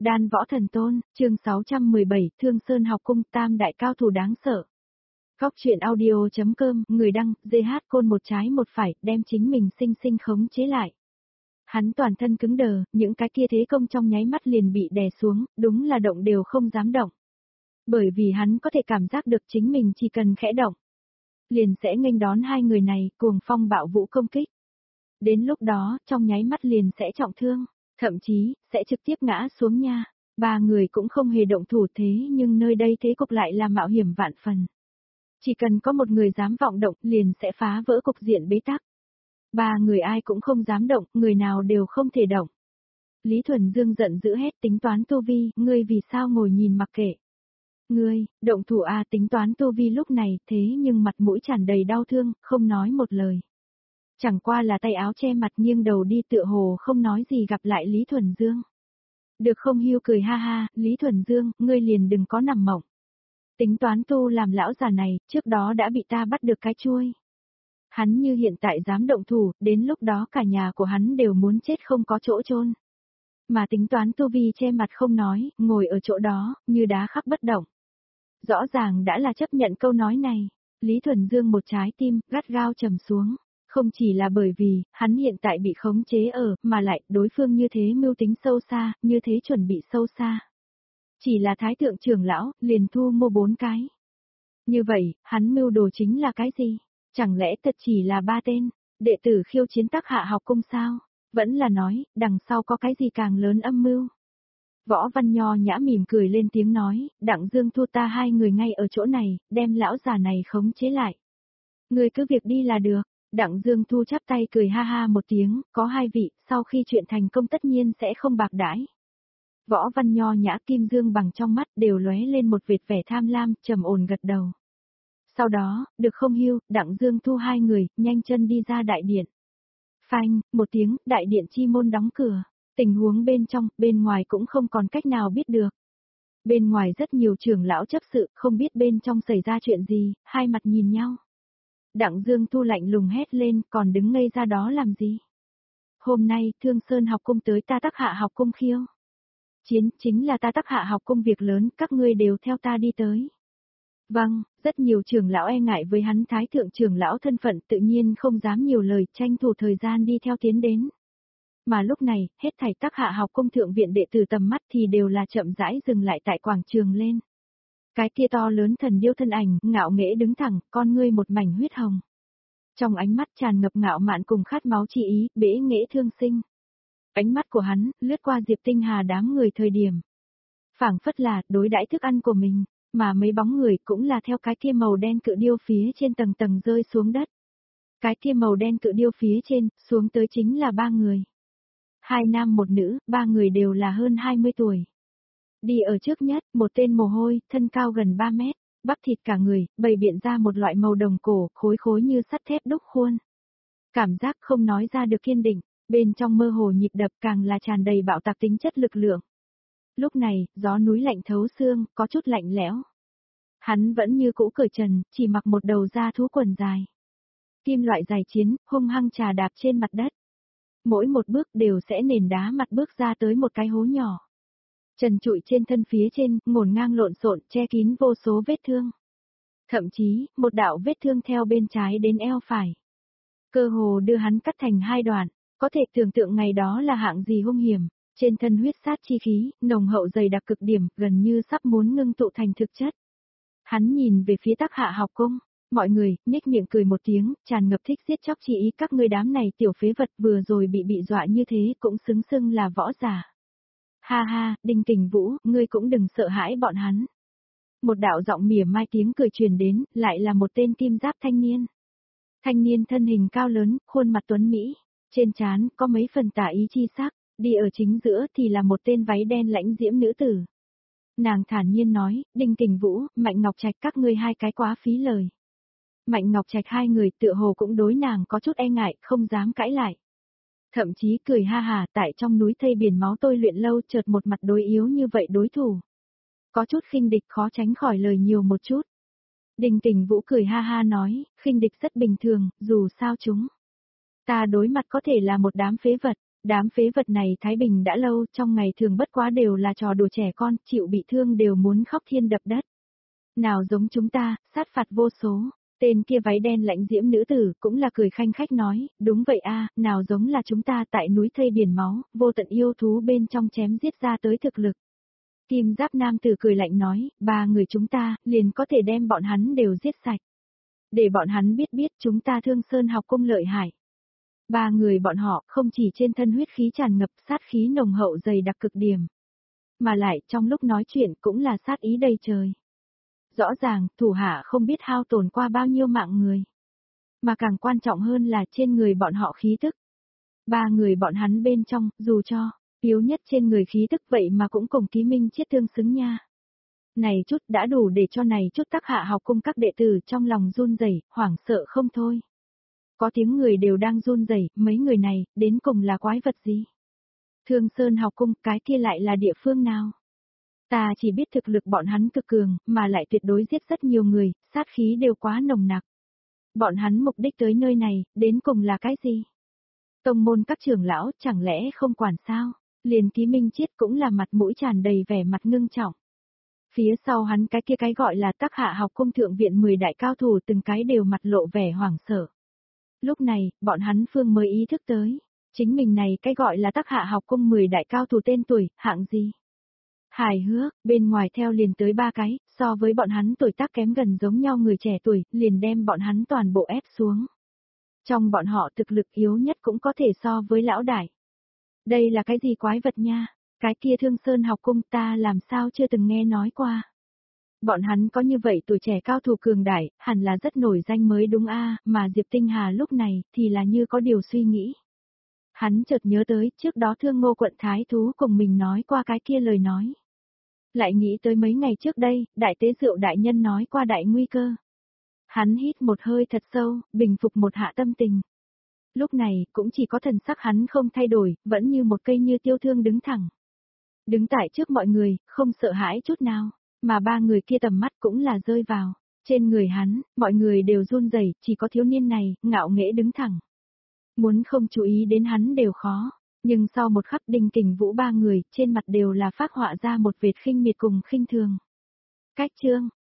Đan võ thần tôn, chương 617, Thương Sơn học cung, tam đại cao thủ đáng sợ. Góc truyện audio.com, người đăng, GH Côn một trái một phải, đem chính mình sinh sinh khống chế lại. Hắn toàn thân cứng đờ, những cái kia thế công trong nháy mắt liền bị đè xuống, đúng là động đều không dám động. Bởi vì hắn có thể cảm giác được chính mình chỉ cần khẽ động, liền sẽ nghênh đón hai người này, cuồng phong bạo vũ công kích. Đến lúc đó, trong nháy mắt liền sẽ trọng thương, thậm chí, sẽ trực tiếp ngã xuống nha. Ba người cũng không hề động thủ thế nhưng nơi đây thế cục lại là mạo hiểm vạn phần. Chỉ cần có một người dám vọng động liền sẽ phá vỡ cục diện bế tắc. Ba người ai cũng không dám động, người nào đều không thể động. Lý Thuần Dương giận dữ hét tính toán tu vi, ngươi vì sao ngồi nhìn mặc kệ. Ngươi, động thủ tính toán tu vi lúc này thế nhưng mặt mũi tràn đầy đau thương, không nói một lời. Chẳng qua là tay áo che mặt nghiêng đầu đi tựa hồ không nói gì gặp lại Lý Thuần Dương. Được không Hiu cười ha ha, Lý Thuần Dương, ngươi liền đừng có nằm mộng. Tính toán tu làm lão già này, trước đó đã bị ta bắt được cái chuôi. Hắn như hiện tại dám động thủ, đến lúc đó cả nhà của hắn đều muốn chết không có chỗ chôn. Mà tính toán tu vi che mặt không nói, ngồi ở chỗ đó, như đá khắc bất động. Rõ ràng đã là chấp nhận câu nói này, Lý Thuần Dương một trái tim, gắt gao trầm xuống. Không chỉ là bởi vì, hắn hiện tại bị khống chế mà lại, đối phương như thế mưu tính sâu xa, như thế chuẩn bị sâu xa. Chỉ là thái thượng trưởng lão, liền thu mua 4 cái. Như vậy, hắn mưu đồ chính là cái gì? Chẳng lẽ thật chỉ là 3 tên, đệ tử khiêu chiến Tắc Hạ học cung sao? Vẫn là nói, đằng sau có cái gì càng lớn âm mưu? Võ Văn Nho nhã mỉm cười lên tiếng nói, Đặng Dương Thu ta hai người ngay ở chỗ này, đem lão già này khống chế lại. Người cứ việc đi là được. Đặng Dương Thu chắp tay cười ha ha một tiếng, có hai vị, sau khi chuyện thành công tất nhiên sẽ không bạc đãi. Võ Văn Nho nhã kim dương bằng trong mắt đều lóe lên một vệt vẻ tham lam, trầm ổn gật đầu. Sau đó, được không Hiu, Đặng Dương Thu hai người, nhanh chân đi ra đại điện. Phanh, một tiếng, đại điện chi môn đóng cửa, tình huống bên trong, bên ngoài cũng không còn cách nào biết được. Bên ngoài rất nhiều trưởng lão chấp sự, không biết bên trong xảy ra chuyện gì, hai mặt nhìn nhau. Đặng Dương Thu lạnh lùng hét lên, còn đứng ngây ra đó làm gì? Hôm nay, Thương Sơn học cung tới ta Tắc Hạ học cung khiêu. Chiến, chính là ta Tắc Hạ học cung việc lớn, các ngươi đều theo ta đi tới. Vâng, rất nhiều trưởng lão e ngại với hắn thái thượng trưởng lão thân phận tự nhiên không dám nhiều lời, tranh thủ thời gian đi theo tiến đến. Mà lúc này, hết thảy Tắc Hạ học cung thượng viện đệ tử tầm mắt thì đều là chậm rãi dừng lại tại quảng trường lên. Cái kia to lớn thần điêu thân ảnh, ngạo nghễ đứng thẳng, con ngươi một mảnh huyết hồng. Trong ánh mắt tràn ngập ngạo mạn cùng khát máu chi ý, bẽ nghễ thương sinh. Ánh mắt của hắn, lướt qua Diệp Tinh Hà đám người thời điểm. Phảng phất là, đối đãi thức ăn của mình, mà mấy bóng người cũng là theo cái kia màu đen cự điêu phía trên tầng tầng rơi xuống đất. Cái kia màu đen cự điêu phía trên, xuống tới chính là 3 người. 2 nam một nữ, 3 người đều là hơn 20 tuổi. Đi ở trước nhất, một tên mồ hôi, thân cao gần 3 mét, bắp thịt cả người, bày biện ra một loại màu đồng cổ, khối khối như sắt thép đúc khuôn. Cảm giác không nói ra được kiên định, bên trong mơ hồ nhịp đập càng là tràn đầy bạo tạc tính chất lực lượng. Lúc này, gió núi lạnh thấu xương, có chút lạnh lẽo. Hắn vẫn như cũ cởi trần, chỉ mặc một đầu da thú quần dài. Kim loại dài chiến, hung hăng trà đạp trên mặt đất. Mỗi một bước đều sẽ nền đá mặt bước ra tới một cái hố nhỏ. Trần trụi trên thân phía trên, ngổn ngang lộn xộn, che kín vô số vết thương. Thậm chí, một đạo vết thương theo bên trái đến eo phải. Cơ hồ đưa hắn cắt thành 2 đoạn, có thể tưởng tượng ngày đó là hạng gì hung hiểm. Trên thân huyết sát chi khí, nồng hậu dày đặc cực điểm, gần như sắp muốn ngưng tụ thành thực chất. Hắn nhìn về phía Tắc Hạ học cung, mọi người, nhếch miệng cười một tiếng, tràn ngập thích giết chóc chi ý, các ngươi đám này tiểu phế vật vừa rồi bị dọa như thế cũng xứng xưng là võ giả. Ha ha, Đinh Kình Vũ, ngươi cũng đừng sợ hãi bọn hắn. Một đạo giọng mỉa mai tiếng cười truyền đến, lại là một tên kim giáp thanh niên. Thanh niên thân hình cao lớn, khuôn mặt tuấn mỹ, trên trán có mấy phần tà ý chi sắc, đi ở chính giữa thì là một tên váy đen lãnh diễm nữ tử. Nàng thản nhiên nói, Đinh Kình Vũ, Mạnh Ngọc Trạch các ngươi hai cái quá phí lời. Mạnh Ngọc Trạch hai người tựa hồ cũng đối nàng có chút e ngại, không dám cãi lại. Thậm chí cười ha hà tại trong núi thây biển máu tôi luyện lâu chợt một mặt đối yếu như vậy đối thủ. Có chút khinh địch khó tránh khỏi lời nhiều một chút. Đinh Kình Vũ cười ha ha nói, khinh địch rất bình thường, dù sao chúng. Ta đối mặt có thể là một đám phế vật, Đám phế vật này thái bình đã lâu, trong ngày thường bất quá đều là trò đùa trẻ con, chịu bị thương đều muốn khóc thiên đập đất. Nào giống chúng ta, sát phạt vô số. Tên kia váy đen lãnh diễm nữ tử cũng là cười khanh khách nói, đúng vậy a, nào giống là chúng ta tại núi thây biển máu, vô tận yêu thú bên trong chém giết ra tới thực lực. Kim giáp nam tử cười lạnh nói, 3 người chúng ta, liền có thể đem bọn hắn đều giết sạch. Để bọn hắn biết biết chúng ta Thương Sơn học cung lợi hại. 3 người bọn họ không chỉ trên thân huyết khí tràn ngập sát khí nồng hậu dày đặc cực điểm. Mà lại trong lúc nói chuyện cũng là sát ý đầy trời. Rõ ràng, thủ hạ không biết hao tổn qua bao nhiêu mạng người. Mà càng quan trọng hơn là trên người bọn họ khí tức. 3 người bọn hắn bên trong, dù cho, yếu nhất trên người khí tức vậy mà cũng cùng Ký Minh Chiết tương xứng nha. Này chút đã đủ để cho này chút Tắc Hạ học cung các đệ tử trong lòng run rẩy, hoảng sợ không thôi. Có tiếng người đều đang run rẩy, mấy người này, đến cùng là quái vật gì? Thương Sơn học cung, cái kia lại là địa phương nào? Ta chỉ biết thực lực bọn hắn cực cường, mà lại tuyệt đối giết rất nhiều người, sát khí đều quá nồng nặc. Bọn hắn mục đích tới nơi này, đến cùng là cái gì? Tông môn các trưởng lão chẳng lẽ không quản sao? Liền Ký Minh Chiết cũng là mặt mũi tràn đầy vẻ mặt ngưng trọng. Phía sau hắn cái gọi là Tắc Hạ học cung thượng viện 10 đại cao thủ từng cái đều mặt lộ vẻ hoảng sợ. Lúc này, bọn hắn phương mới ý thức tới. Chính mình này cái gọi là Tắc Hạ học cung 10 đại cao thủ tên tuổi, hạng gì? Hài hước, bên ngoài theo liền tới 3 cái, so với bọn hắn tuổi tác kém gần giống nhau người trẻ tuổi, liền đem bọn hắn toàn bộ ép xuống. Trong bọn họ thực lực yếu nhất cũng có thể so với lão đại. Đây là cái gì quái vật nha, cái kia Thương Sơn học cung ta làm sao chưa từng nghe nói qua. Bọn hắn có như vậy tuổi trẻ cao thủ cường đại, hẳn là rất nổi danh mới đúng a, mà Diệp Tinh Hà lúc này thì là như có điều suy nghĩ. Hắn chợt nhớ tới trước đó Thương Ngô quận Thái Thú cùng mình nói qua cái kia lời nói. Lại nghĩ tới mấy ngày trước đây, đại tế Diệu đại nhân nói qua đại nguy cơ. Hắn hít một hơi thật sâu, bình phục một hạ tâm tình. Lúc này, cũng chỉ có thần sắc hắn không thay đổi, vẫn như một cây như tiêu thương đứng thẳng. Đứng tại trước mọi người, không sợ hãi chút nào, mà 3 người kia tầm mắt cũng là rơi vào. Trên người hắn, mọi người đều run rẩy, chỉ có thiếu niên này, ngạo nghễ đứng thẳng. Muốn không chú ý đến hắn đều khó. Nhưng sau một khắc Đinh Kình Vũ 3 người, trên mặt đều là phác họa ra một vệt khinh miệt cùng khinh thường. Cách chương,